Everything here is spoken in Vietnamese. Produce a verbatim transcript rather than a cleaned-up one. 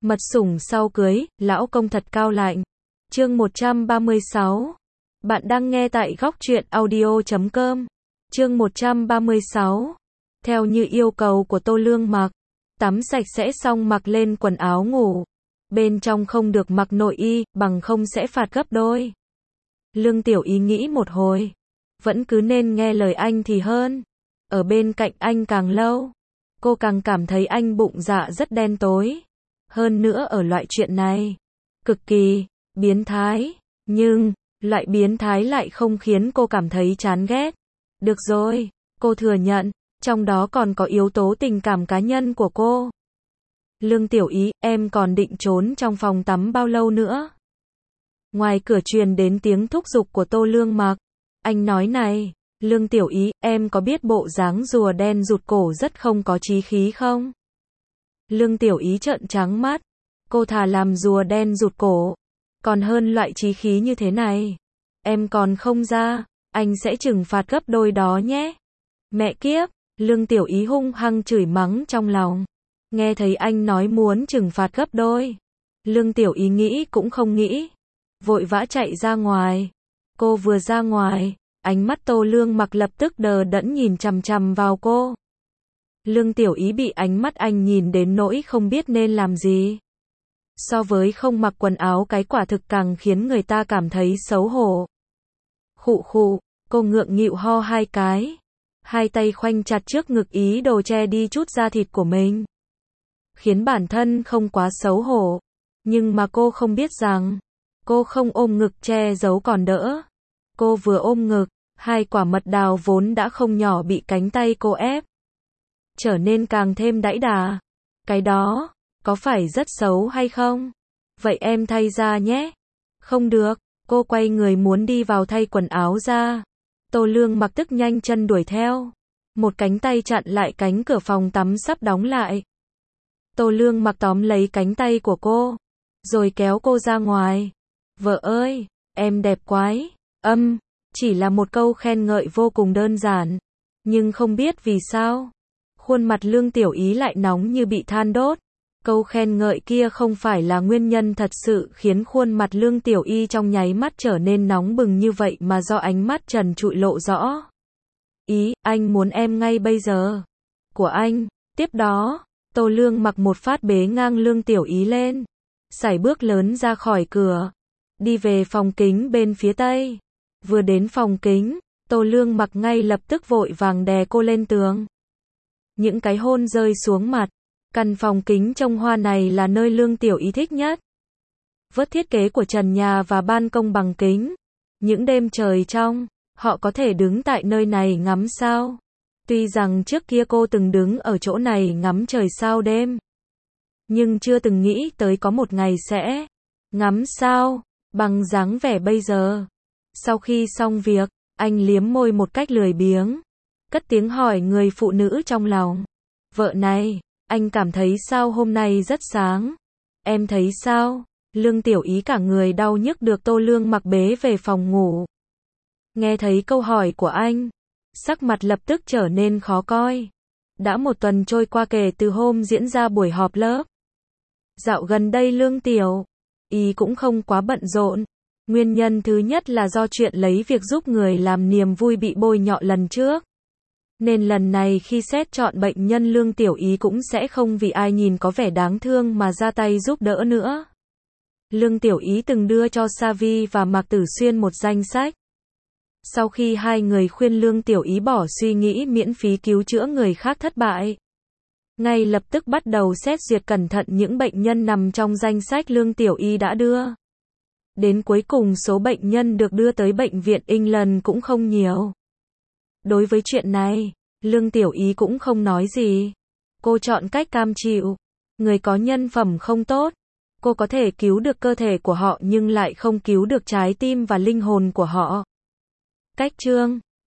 Mật sủng sau cưới, lão công thật cao lạnh. Chương một trăm ba mươi sáu. Bạn đang nghe tại góc truyện audio chấm com. Chương một trăm ba mươi sáu. Theo như yêu cầu của Tô Lương Mặc, tắm sạch sẽ xong mặc lên quần áo ngủ. Bên trong không được mặc nội y, bằng không sẽ phạt gấp đôi. Lương Tiểu Ý nghĩ một hồi, vẫn cứ nên nghe lời anh thì hơn. Ở bên cạnh anh càng lâu, cô càng cảm thấy anh bụng dạ rất đen tối. Hơn nữa ở loại chuyện này, cực kỳ biến thái, nhưng loại biến thái lại không khiến cô cảm thấy chán ghét. Được rồi, cô thừa nhận, trong đó còn có yếu tố tình cảm cá nhân của cô. Lương Tiểu Ý, em còn định trốn trong phòng tắm bao lâu nữa? Ngoài cửa truyền đến tiếng thúc giục của Tô Lương Mặc. Anh nói này, Lương Tiểu Ý, em có biết bộ dáng rùa đen rụt cổ rất không có chí khí không? Lương Tiểu Ý trợn trắng mắt. Cô thà làm rùa đen rụt cổ, còn hơn loại chí khí như thế này. Em còn không ra, anh sẽ trừng phạt gấp đôi đó nhé. Mẹ kiếp, Lương Tiểu Ý hung hăng chửi mắng trong lòng. Nghe thấy anh nói muốn trừng phạt gấp đôi, Lương Tiểu Ý nghĩ cũng không nghĩ, vội vã chạy ra ngoài. Cô vừa ra ngoài, ánh mắt Tô Lương Mặc lập tức đờ đẫn nhìn chằm chằm vào cô. Lương Tiểu Ý bị ánh mắt anh nhìn đến nỗi không biết nên làm gì. So với không mặc quần áo, cái quả thực càng khiến người ta cảm thấy xấu hổ. Khụ khụ, cô ngượng nghịu ho hai cái, hai tay khoanh chặt trước ngực ý đồ che đi chút da thịt của mình, khiến bản thân không quá xấu hổ. Nhưng mà cô không biết rằng, cô không ôm ngực che giấu còn đỡ. Cô vừa ôm ngực, hai quả mật đào vốn đã không nhỏ bị cánh tay cô ép, trở nên càng thêm đãy đà. Cái đó, có phải rất xấu hay không? Vậy em thay ra nhé. Không được, cô quay người muốn đi vào thay quần áo ra. Tô Lương Mặc tức nhanh chân đuổi theo. Một cánh tay chặn lại cánh cửa phòng tắm sắp đóng lại. Tô Lương Mặc tóm lấy cánh tay của cô, rồi kéo cô ra ngoài. Vợ ơi, em đẹp quái. Âm, chỉ là một câu khen ngợi vô cùng đơn giản. Nhưng không biết vì sao, khuôn mặt Lương Tiểu Ý lại nóng như bị than đốt. Câu khen ngợi kia không phải là nguyên nhân thật sự khiến khuôn mặt Lương Tiểu Y trong nháy mắt trở nên nóng bừng như vậy, mà do ánh mắt trần trụi lộ rõ. Ý, anh muốn em ngay bây giờ. Của anh. Tiếp đó, Tô Lương Mặc một phát bế ngang Lương Tiểu Ý lên, sải bước lớn ra khỏi cửa, đi về phòng kính bên phía tây. Vừa đến phòng kính, Tô Lương Mặc ngay lập tức vội vàng đè cô lên tường. Những cái hôn rơi xuống mặt. Căn phòng kính trông hoa này là nơi Lương Tiểu Ý thích nhất. Vớt thiết kế của trần nhà và ban công bằng kính. Những đêm trời trong, họ có thể đứng tại nơi này ngắm sao. Tuy rằng trước kia cô từng đứng ở chỗ này ngắm trời sao đêm, nhưng chưa từng nghĩ tới có một ngày sẽ ngắm sao bằng dáng vẻ bây giờ. Sau khi xong việc, anh liếm môi một cách lười biếng, cất tiếng hỏi người phụ nữ trong lòng. Vợ này, anh cảm thấy sao hôm nay rất sáng? Em thấy sao? Lương Tiểu Ý cả người đau nhức được Tô Lương Mặc bế về phòng ngủ. Nghe thấy câu hỏi của anh, sắc mặt lập tức trở nên khó coi. Đã một tuần trôi qua kể từ hôm diễn ra buổi họp lớp. Dạo gần đây Lương Tiểu Ý cũng không quá bận rộn. Nguyên nhân thứ nhất là do chuyện lấy việc giúp người làm niềm vui bị bôi nhọ lần trước. Nên lần này khi xét chọn bệnh nhân, Lương Tiểu Ý cũng sẽ không vì ai nhìn có vẻ đáng thương mà ra tay giúp đỡ nữa. Lương Tiểu Ý từng đưa cho Savi và Mạc Tử Xuyên một danh sách. Sau khi hai người khuyên Lương Tiểu Ý bỏ suy nghĩ miễn phí cứu chữa người khác thất bại, ngay lập tức bắt đầu xét duyệt cẩn thận những bệnh nhân nằm trong danh sách Lương Tiểu Ý đã đưa. Đến cuối cùng số bệnh nhân được đưa tới bệnh viện England cũng không nhiều. Đối với chuyện này, Lương Tiểu Ý cũng không nói gì. Cô chọn cách cam chịu. Người có nhân phẩm không tốt, cô có thể cứu được cơ thể của họ nhưng lại không cứu được trái tim và linh hồn của họ. Cách chương